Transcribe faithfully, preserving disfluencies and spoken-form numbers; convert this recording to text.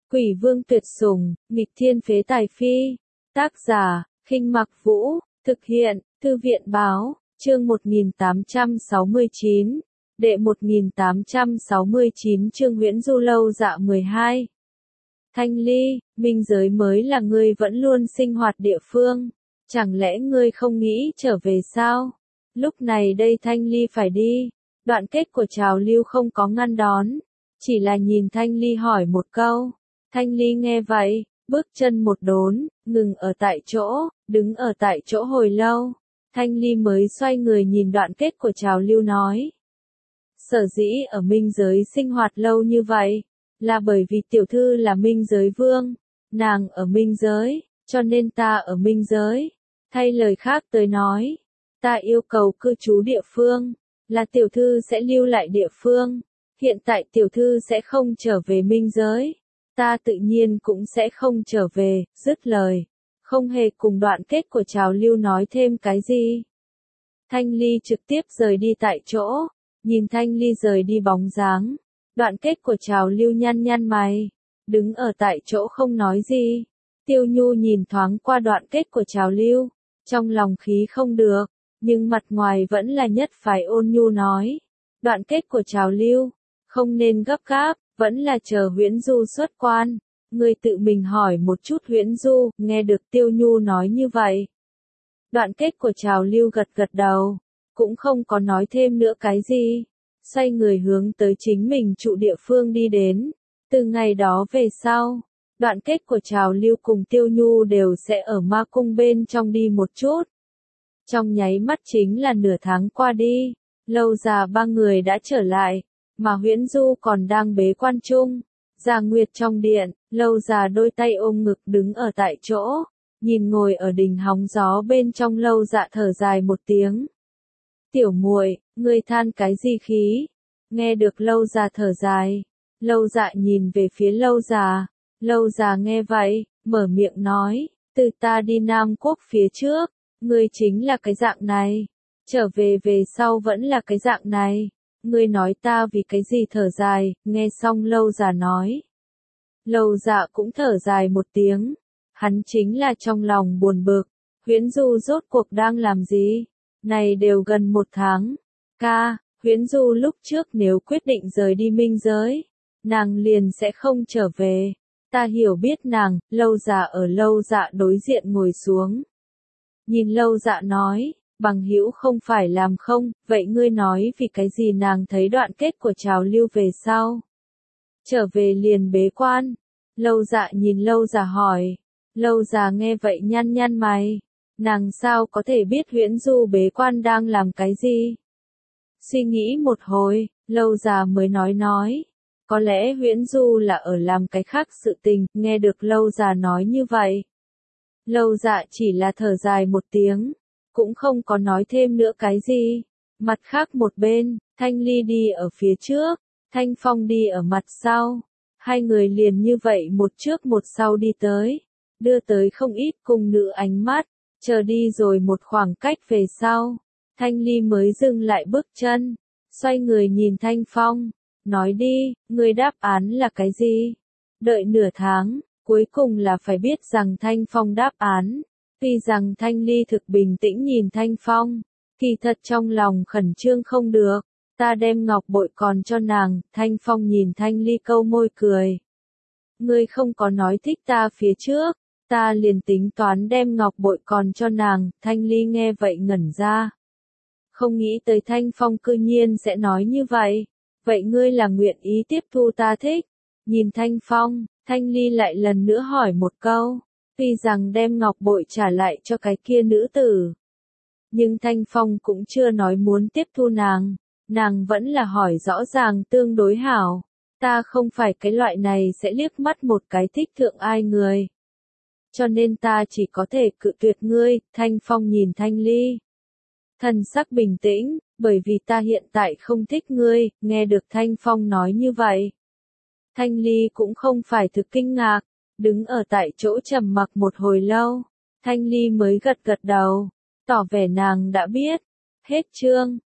Quỷ vương tuyệt sủng, nghịch thiên phế tài phi. Tác giả, Khinh Mặc Vũ, thực hiện, Thư viện Báo, chương một nghìn tám trăm sáu mươi chín, đệ một nghìn tám trăm sáu mươi chín chương Huyễn Du Lâu Dạ mười hai. Thanh Ly, minh giới mới là ngươi vẫn luôn sinh hoạt địa phương, chẳng lẽ ngươi không nghĩ trở về sao? Lúc này đây Thanh Ly phải đi, đoạn kết của trào lưu không có ngăn đón, chỉ là nhìn Thanh Ly hỏi một câu. Thanh Ly nghe vậy, bước chân một đốn, ngừng ở tại chỗ, đứng ở tại chỗ hồi lâu. Thanh Ly mới xoay người nhìn đoạn kết của trào lưu nói. Sở dĩ ở minh giới sinh hoạt lâu như vậy, là bởi vì tiểu thư là minh giới vương, nàng ở minh giới, cho nên ta ở minh giới. Thay lời khác tới nói, ta yêu cầu cư trú địa phương, là tiểu thư sẽ lưu lại địa phương. Hiện tại tiểu thư sẽ không trở về minh giới, ta tự nhiên cũng sẽ không trở về. Dứt lời, không hề cùng đoạn kết của trào lưu nói thêm cái gì. Thanh Ly trực tiếp rời đi tại chỗ, nhìn Thanh Ly rời đi bóng dáng, đoạn kết của trào lưu nhăn nhăn mày, đứng ở tại chỗ không nói gì. Tiêu Nhu nhìn thoáng qua đoạn kết của trào lưu, trong lòng khí không được, nhưng mặt ngoài vẫn là nhất phải ôn nhu nói. Đoạn kết của trào lưu, không nên gấp gáp, vẫn là chờ Huyễn Du xuất quan. Ngươi tự mình hỏi một chút Huyễn Du. Nghe được Tiêu Nhu nói như vậy, đoạn kết của trào lưu gật gật đầu, cũng không có nói thêm nữa cái gì, xoay người hướng tới chính mình trụ địa phương đi đến. Từ ngày đó về sau, đoạn kết của trào lưu cùng Tiêu Nhu đều sẽ ở ma cung bên trong đi một chút. Trong nháy mắt chính là nửa tháng qua đi, Lâu Già ba người đã trở lại, mà Huyễn Du còn đang bế quan chung. Gia Nguyệt trong điện, Lâu Già đôi tay ôm ngực đứng ở tại chỗ, nhìn ngồi ở đỉnh hóng gió bên trong. Lâu Dạ thở dài một tiếng. Tiểu muội, ngươi than cái gì khí? Nghe được Lâu Già thở dài, Lâu Dạ nhìn về phía Lâu Già. Lâu Già nghe vậy, mở miệng nói, từ ta đi Nam Quốc phía trước, ngươi chính là cái dạng này, trở về về sau vẫn là cái dạng này. Ngươi nói ta vì cái gì thở dài? Nghe xong Lâu Già nói, Lâu Dạ cũng thở dài một tiếng, hắn chính là trong lòng buồn bực. Huyễn Du rốt cuộc đang làm gì? Này đều gần một tháng. Ca, Huyễn Du lúc trước nếu quyết định rời đi minh giới, nàng liền sẽ không trở về. Ta hiểu biết nàng. Lâu Già ở Lâu Dạ đối diện ngồi xuống, nhìn Lâu Dạ nói, bằng hữu không phải làm không, vậy ngươi nói vì cái gì nàng thấy đoạn kết của trào lưu về sau trở về liền bế quan? Lâu Dạ nhìn Lâu Già hỏi. Lâu Già nghe vậy nhăn nhăn mày, nàng sao có thể biết Huyễn Du bế quan đang làm cái gì? Suy nghĩ một hồi, Lâu Già mới nói nói, có lẽ Huyễn Du là ở làm cái khác sự tình. Nghe được Lâu Già nói như vậy, Lâu Dạ chỉ là thở dài một tiếng, cũng không có nói thêm nữa cái gì. Mặt khác một bên, Thanh Ly đi ở phía trước, Thanh Phong đi ở mặt sau, hai người liền như vậy một trước một sau đi tới, đưa tới không ít cung nữ ánh mắt. Chờ đi rồi một khoảng cách về sau, Thanh Ly mới dừng lại bước chân, xoay người nhìn Thanh Phong, nói đi, ngươi đáp án là cái gì? Đợi nửa tháng, cuối cùng là phải biết rằng Thanh Phong đáp án. Tuy rằng Thanh Ly thực bình tĩnh nhìn Thanh Phong, kỳ thật trong lòng khẩn trương không được. Ta đem ngọc bội còn cho nàng. Thanh Phong nhìn Thanh Ly câu môi cười. Ngươi không có nói thích ta phía trước, ta liền tính toán đem ngọc bội còn cho nàng. Thanh Ly nghe vậy ngẩn ra, không nghĩ tới Thanh Phong cư nhiên sẽ nói như vậy. Vậy ngươi là nguyện ý tiếp thu ta thích? Nhìn Thanh Phong, Thanh Ly lại lần nữa hỏi một câu. Tuy rằng đem ngọc bội trả lại cho cái kia nữ tử, nhưng Thanh Phong cũng chưa nói muốn tiếp thu nàng, nàng vẫn là hỏi rõ ràng tương đối hảo. Ta không phải cái loại này sẽ liếc mắt một cái thích thượng ai người, cho nên ta chỉ có thể cự tuyệt ngươi. Thanh Phong nhìn Thanh Ly, thần sắc bình tĩnh, bởi vì ta hiện tại không thích ngươi. Nghe được Thanh Phong nói như vậy, Thanh Ly cũng không phải thực kinh ngạc, đứng ở tại chỗ trầm mặc một hồi lâu, Thanh Ly mới gật gật đầu, tỏ vẻ nàng đã biết. Hết chương.